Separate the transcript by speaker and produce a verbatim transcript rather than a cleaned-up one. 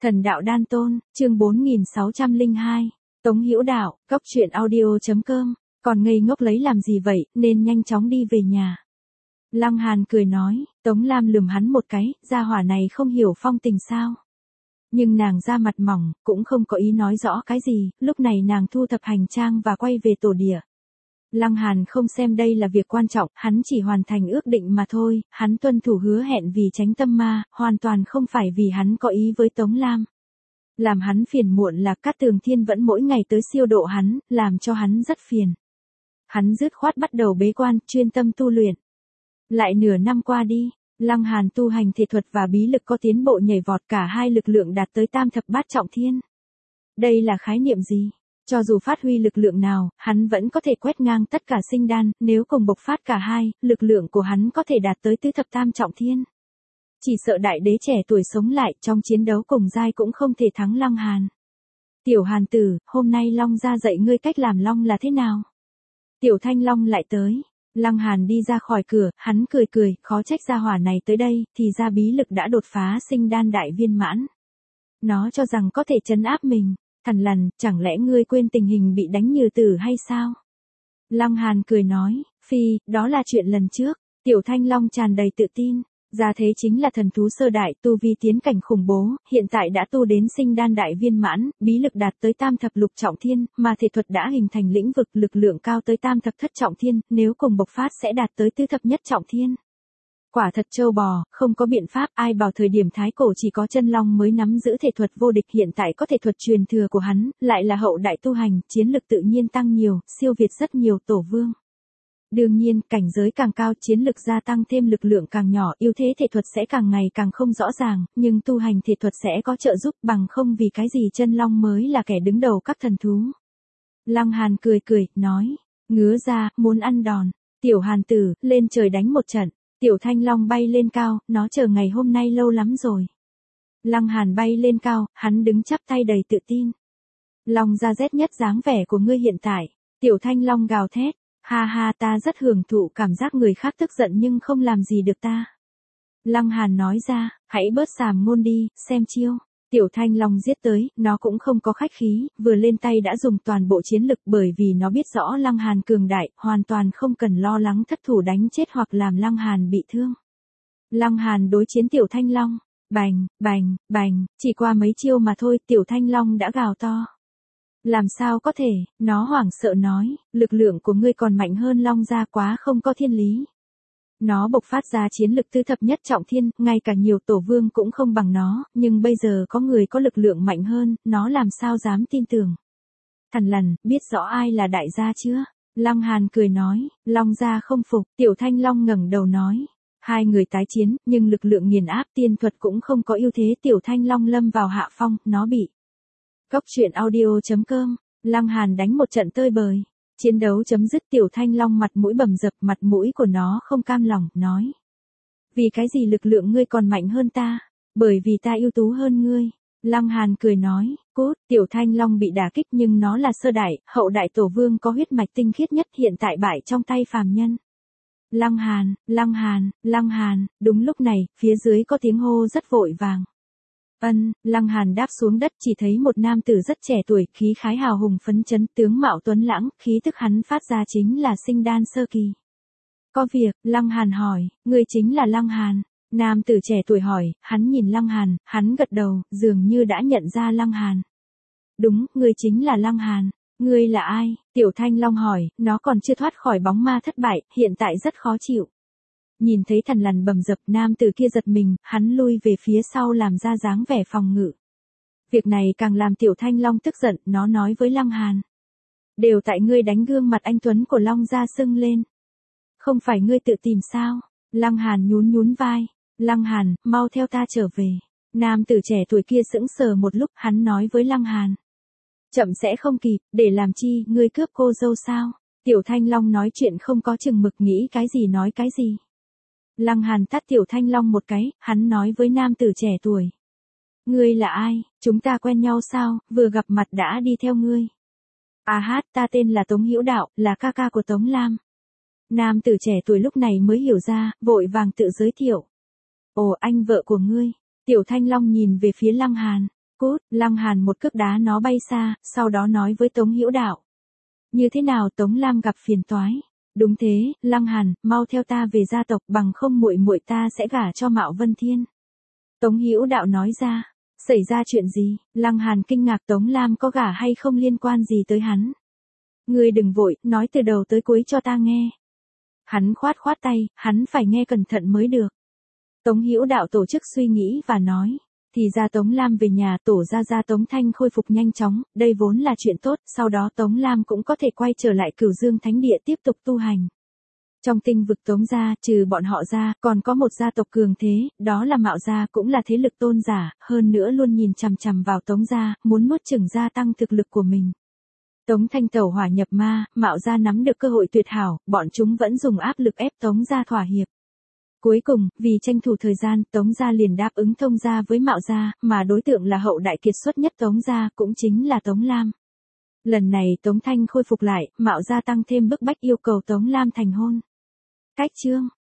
Speaker 1: Thần đạo đan tôn, chương bốn nghìn sáu trăm lẻ hai. Tống Hữu Đạo, cốc truyện audio.com, còn ngây ngốc lấy làm gì vậy, nên nhanh chóng đi về nhà. Lăng Hàn cười nói, Tống Lam lườm hắn một cái, gia hỏa này không hiểu phong tình sao. Nhưng nàng da mặt mỏng, cũng không có ý nói rõ cái gì, lúc này nàng thu thập hành trang và quay về tổ địa. Lăng Hàn không xem đây là việc quan trọng, hắn chỉ hoàn thành ước định mà thôi, hắn tuân thủ hứa hẹn vì tránh tâm ma, hoàn toàn không phải vì hắn có ý với Tống Lam. Làm hắn phiền muộn là Cát Tường Thiên vẫn mỗi ngày tới siêu độ hắn, làm cho hắn rất phiền. Hắn dứt khoát bắt đầu bế quan, chuyên tâm tu luyện. Lại nửa năm qua đi, Lăng Hàn tu hành thể thuật và bí lực có tiến bộ nhảy vọt, cả hai lực lượng đạt tới tam thập bát trọng thiên. Đây là khái niệm gì? Cho dù phát huy lực lượng nào, hắn vẫn có thể quét ngang tất cả sinh đan, nếu cùng bộc phát cả hai, lực lượng của hắn có thể đạt tới tứ thập tam trọng thiên. Chỉ sợ đại đế trẻ tuổi sống lại trong chiến đấu cùng giai cũng không thể thắng Lăng Hàn. Tiểu Hàn tử, hôm nay Long gia dạy ngươi cách làm long là thế nào? Tiểu Thanh Long lại tới. Lăng Hàn đi ra khỏi cửa, hắn cười cười, khó trách gia hỏa này tới đây, thì ra bí lực đã đột phá sinh đan đại viên mãn. Nó cho rằng có thể trấn áp mình. Thằn lằn, chẳng lẽ ngươi quên tình hình bị đánh như tử hay sao? Lăng Hàn cười nói, phi, đó là chuyện lần trước. Tiểu Thanh Long tràn đầy tự tin. Ra thế chính là thần thú sơ đại, tu vi tiến cảnh khủng bố, hiện tại đã tu đến sinh đan đại viên mãn, bí lực đạt tới tam thập lục trọng thiên, mà thể thuật đã hình thành lĩnh vực lực lượng cao tới tam thập thất trọng thiên, nếu cùng bộc phát sẽ đạt tới tứ thập nhất trọng thiên. Quả thật trâu bò, không có biện pháp, ai bảo thời điểm thái cổ chỉ có chân long mới nắm giữ thể thuật vô địch, hiện tại có thể thuật truyền thừa của hắn, lại là hậu đại tu hành, chiến lực tự nhiên tăng nhiều, siêu việt rất nhiều tổ vương. Đương nhiên, cảnh giới càng cao, chiến lực gia tăng thêm lực lượng càng nhỏ, ưu thế thể thuật sẽ càng ngày càng không rõ ràng, nhưng tu hành thể thuật sẽ có trợ giúp, bằng không vì cái gì chân long mới là kẻ đứng đầu các thần thú. Lăng Hàn cười cười, nói, ngứa ra, muốn ăn đòn. Tiểu Hàn tử, lên trời đánh một trận. Tiểu Thanh Long bay lên cao, nó chờ ngày hôm nay lâu lắm rồi. Lăng Hàn bay lên cao, hắn đứng chắp tay đầy tự tin. Long ra rét nhất dáng vẻ của ngươi hiện tại. Tiểu Thanh Long gào thét, ha ha, ta rất hưởng thụ cảm giác người khác tức giận nhưng không làm gì được ta. Lăng Hàn nói ra, hãy bớt xàm ngôn đi, xem chiêu. Tiểu Thanh Long giết tới, nó cũng không có khách khí, vừa lên tay đã dùng toàn bộ chiến lực, bởi vì nó biết rõ Lăng Hàn cường đại, hoàn toàn không cần lo lắng thất thủ đánh chết hoặc làm Lăng Hàn bị thương. Lăng Hàn đối chiến Tiểu Thanh Long, bành, bành, bành, chỉ qua mấy chiêu mà thôi, Tiểu Thanh Long đã gào to. Làm sao có thể, nó hoảng sợ nói, lực lượng của ngươi còn mạnh hơn Long gia, quá không có thiên lý. Nó bộc phát ra chiến lực tứ thập nhất trọng thiên, ngay cả nhiều tổ vương cũng không bằng nó, nhưng bây giờ có người có lực lượng mạnh hơn, nó làm sao dám tin tưởng. Thằn lằn, biết rõ ai là đại gia chưa? Lăng Hàn cười nói, Long gia không phục, Tiểu Thanh Long ngẩng đầu nói. Hai người tái chiến, nhưng lực lượng nghiền áp, tiên thuật cũng không có ưu thế, Tiểu Thanh Long lâm vào hạ phong, nó bị. Cốc truyện audio.com, Lăng Hàn đánh một trận tơi bời. Chiến đấu chấm dứt, Tiểu Thanh Long mặt mũi bầm dập, mặt mũi của nó không cam lòng, nói. Vì cái gì lực lượng ngươi còn mạnh hơn ta? Bởi vì ta ưu tú hơn ngươi. Lăng Hàn cười nói, cút, Tiểu Thanh Long bị đả kích nhưng nó là sơ đại, hậu đại tổ vương có huyết mạch tinh khiết nhất, hiện tại bại trong tay phàm nhân. Lăng Hàn, Lăng Hàn, Lăng Hàn, đúng lúc này, phía dưới có tiếng hô rất vội vàng. Ân, Lăng Hàn đáp xuống đất, chỉ thấy một nam tử rất trẻ tuổi, khí khái hào hùng phấn chấn, tướng mạo tuấn lãng, khí tức hắn phát ra chính là sinh đan sơ kỳ. Có việc, Lăng Hàn hỏi, ngươi chính là Lăng Hàn? Nam tử trẻ tuổi hỏi, hắn nhìn Lăng Hàn, hắn gật đầu, dường như đã nhận ra Lăng Hàn. Đúng, ngươi chính là Lăng Hàn. Ngươi là ai? Tiểu Thanh Long hỏi, nó còn chưa thoát khỏi bóng ma thất bại, hiện tại rất khó chịu. Nhìn thấy thằn lằn bầm dập, nam tử kia giật mình, hắn lui về phía sau làm ra dáng vẻ phòng ngự. Việc này càng làm Tiểu Thanh Long tức giận, nó nói với Lăng Hàn. Đều tại ngươi đánh gương mặt anh tuấn của Long gia sưng lên. Không phải ngươi tự tìm sao? Lăng Hàn nhún nhún vai. Lăng Hàn, mau theo ta trở về. Nam tử trẻ tuổi kia sững sờ một lúc, hắn nói với Lăng Hàn. Chậm sẽ không kịp, để làm chi, ngươi cướp cô dâu sao? Tiểu Thanh Long nói chuyện không có chừng mực, nghĩ cái gì nói cái gì. Lăng Hàn tát Tiểu Thanh Long một cái, hắn nói với nam tử trẻ tuổi. Ngươi là ai, chúng ta quen nhau sao, vừa gặp mặt đã đi theo ngươi. À hát, ta tên là Tống Hữu Đạo, là ca ca của Tống Lam. Nam tử trẻ tuổi lúc này mới hiểu ra, vội vàng tự giới thiệu. Ồ, anh vợ của ngươi. Tiểu Thanh Long nhìn về phía Lăng Hàn. Cút, Lăng Hàn một cước đá nó bay xa, sau đó nói với Tống Hữu Đạo. Như thế nào Tống Lam gặp phiền toái? Đúng thế, Lăng Hàn, mau theo ta về gia tộc, bằng không muội muội ta sẽ gả cho Mạo Vân Thiên. Tống Hữu Đạo nói ra. Xảy ra chuyện gì? Lăng Hàn kinh ngạc, Tống Lam có gả hay không liên quan gì tới hắn. Ngươi đừng vội, nói từ đầu tới cuối cho ta nghe. Hắn khoát khoát tay, hắn phải nghe cẩn thận mới được. Tống Hữu Đạo tổ chức suy nghĩ và nói. Thì ra Tống Lam về nhà, tổ ra ra Tống Thanh khôi phục nhanh chóng, đây vốn là chuyện tốt, sau đó Tống Lam cũng có thể quay trở lại Cửu Dương Thánh Địa tiếp tục tu hành. Trong tinh vực Tống gia, trừ bọn họ ra, còn có một gia tộc cường thế, đó là Mạo gia, cũng là thế lực tôn giả, hơn nữa luôn nhìn chằm chằm vào Tống gia, muốn nuốt chửng gia tăng thực lực của mình. Tống Thanh tẩu hỏa nhập ma, Mạo gia nắm được cơ hội tuyệt hảo, bọn chúng vẫn dùng áp lực ép Tống gia thỏa hiệp. Cuối cùng, vì tranh thủ thời gian, Tống gia liền đáp ứng thông gia với Mạo gia, mà đối tượng là hậu đại kiệt xuất nhất Tống gia, cũng chính là Tống Lam. Lần này Tống Thanh khôi phục lại, Mạo gia tăng thêm bức bách yêu cầu Tống Lam thành hôn. Cách chương